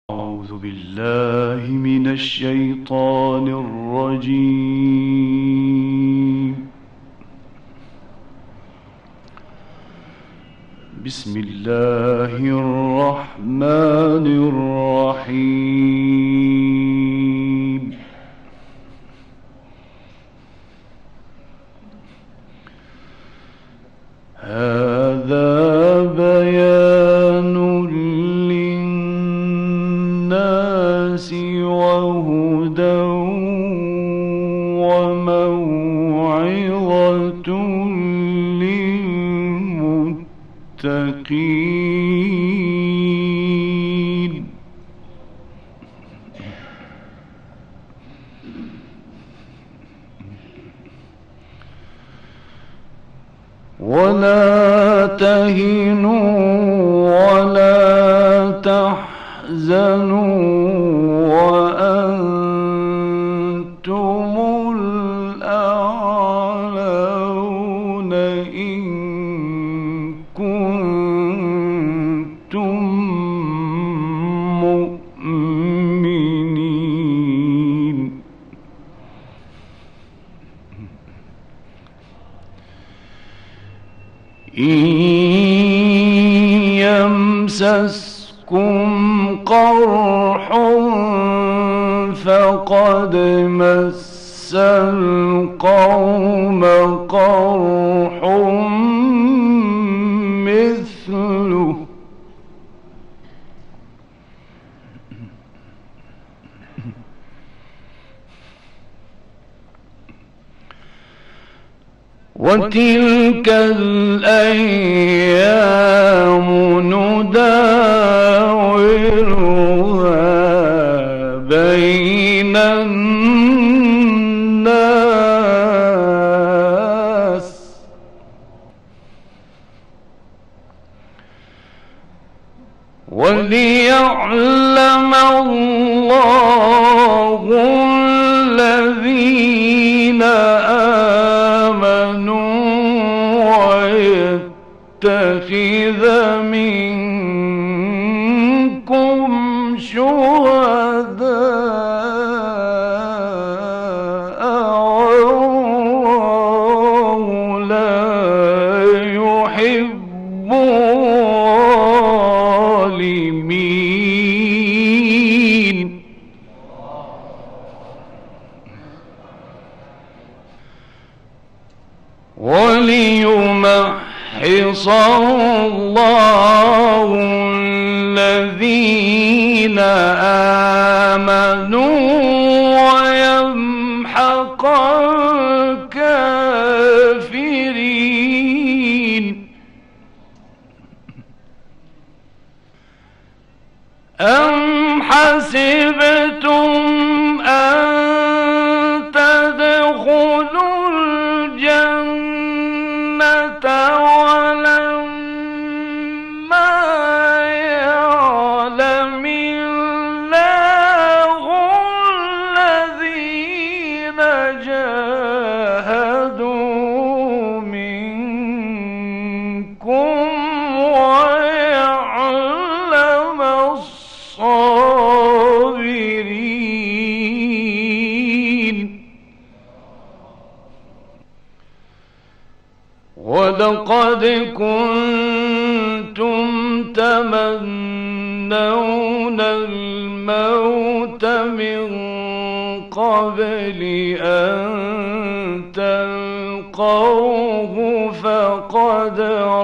أعوذ بالله من الشيطان الرجيم. بسم الله الرحمن الرحيم. هذا بيان للناس وهدى وموعظة للمتقين. ولا تهنوا ولا تحزنوا وأنتم الأعلون إن كنتم مؤمنين. إن يمسسكم قرح فقد مس القوم قرح مثله وتلك الأيام نداولها بين الناس وليعلم الله الذين آمنوا ويتخذ منكم شهداء والله لا يحب الظالمين. وليمحص الله الذين آمنوا ويمحق الكافرين. أم حسبتم أن تدخلوا الجنة ولما يعلم الله الذين جاهدوا منكم ويعلم الصابرين. ولقد كنتم تمنون الموت من قبل أن تلقوه فقد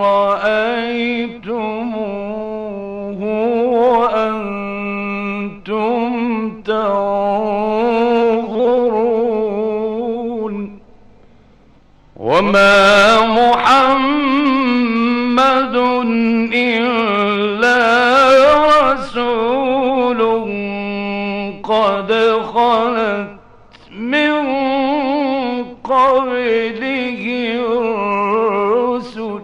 رأيتموه وأنتم تنظرون. وما محمد إلا رسول قد خلت من قبله الرسل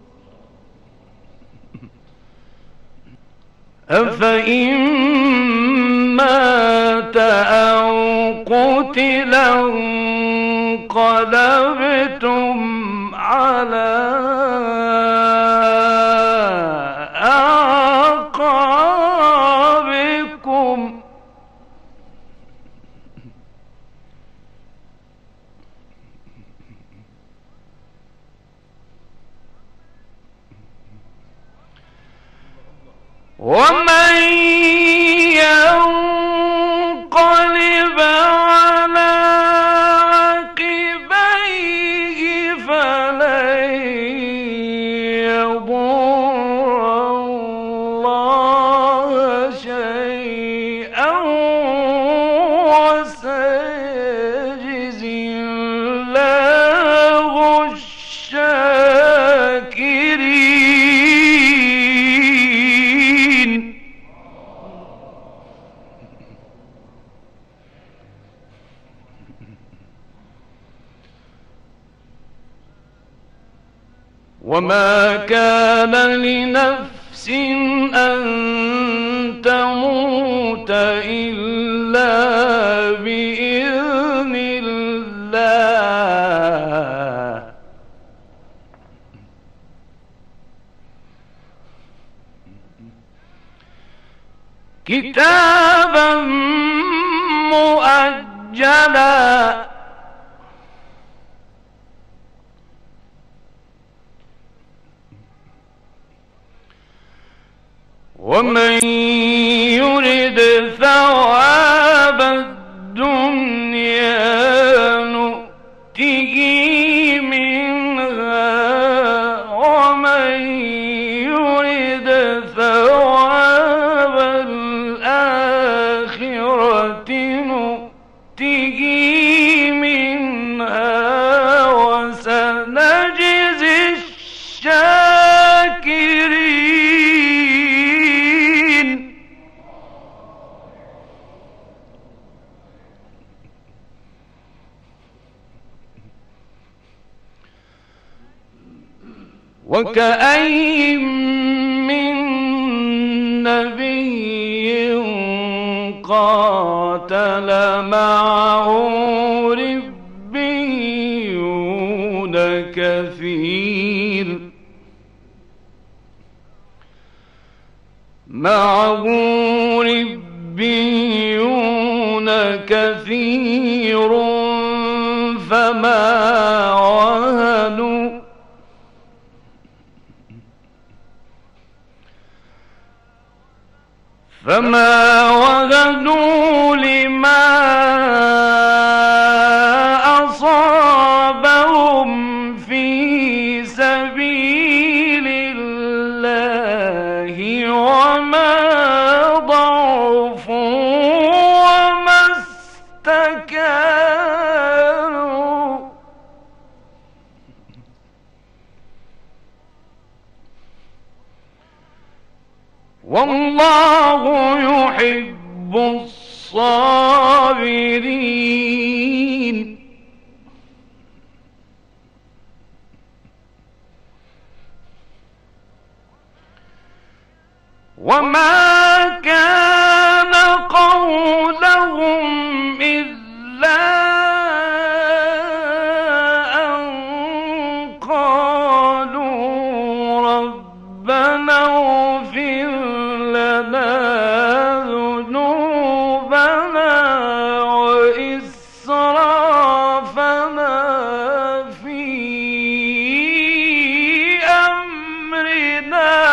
أفإن مات أو قتل انقلبتم على أعقابكم ومن ينقلب على عقبيه فلن يضر الله شيئا وسيجزي الله الشاكرين. وما كان لنفس أن تموت إلا بإذن الله كتابا مؤجلا ومن يرد ثواب الدنيا نؤته منها ومن يرد ثواب الآخرة نؤته منها وسنجزي الشاكرين. وكأين من نبي قاتل معه ربيون كثير فما وهنوا لما أصابهم في سبيل الله وما ضعفوا وما استكانوا والله يحب الصابرين. وما كان قولهم إلا أن قالوا ربنا اغفر لنا ذنوبنا وإسرافنا في أمرنا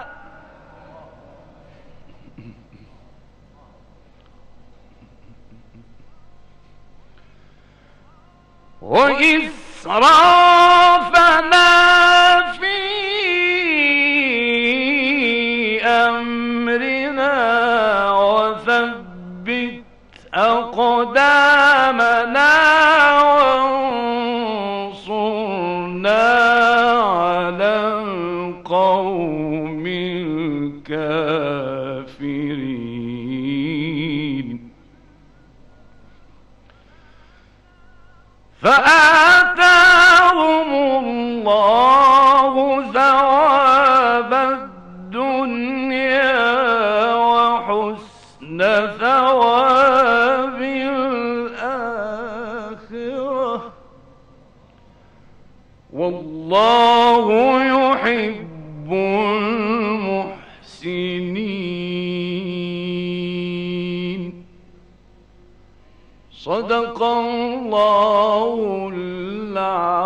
وثبت أقدامنا وانصرنا على القوم الكافرين. فآتاهم الله ثواب الدنيا وحسن ثواب الآخرة والله يحب المحسنين. صدق الله العظيم.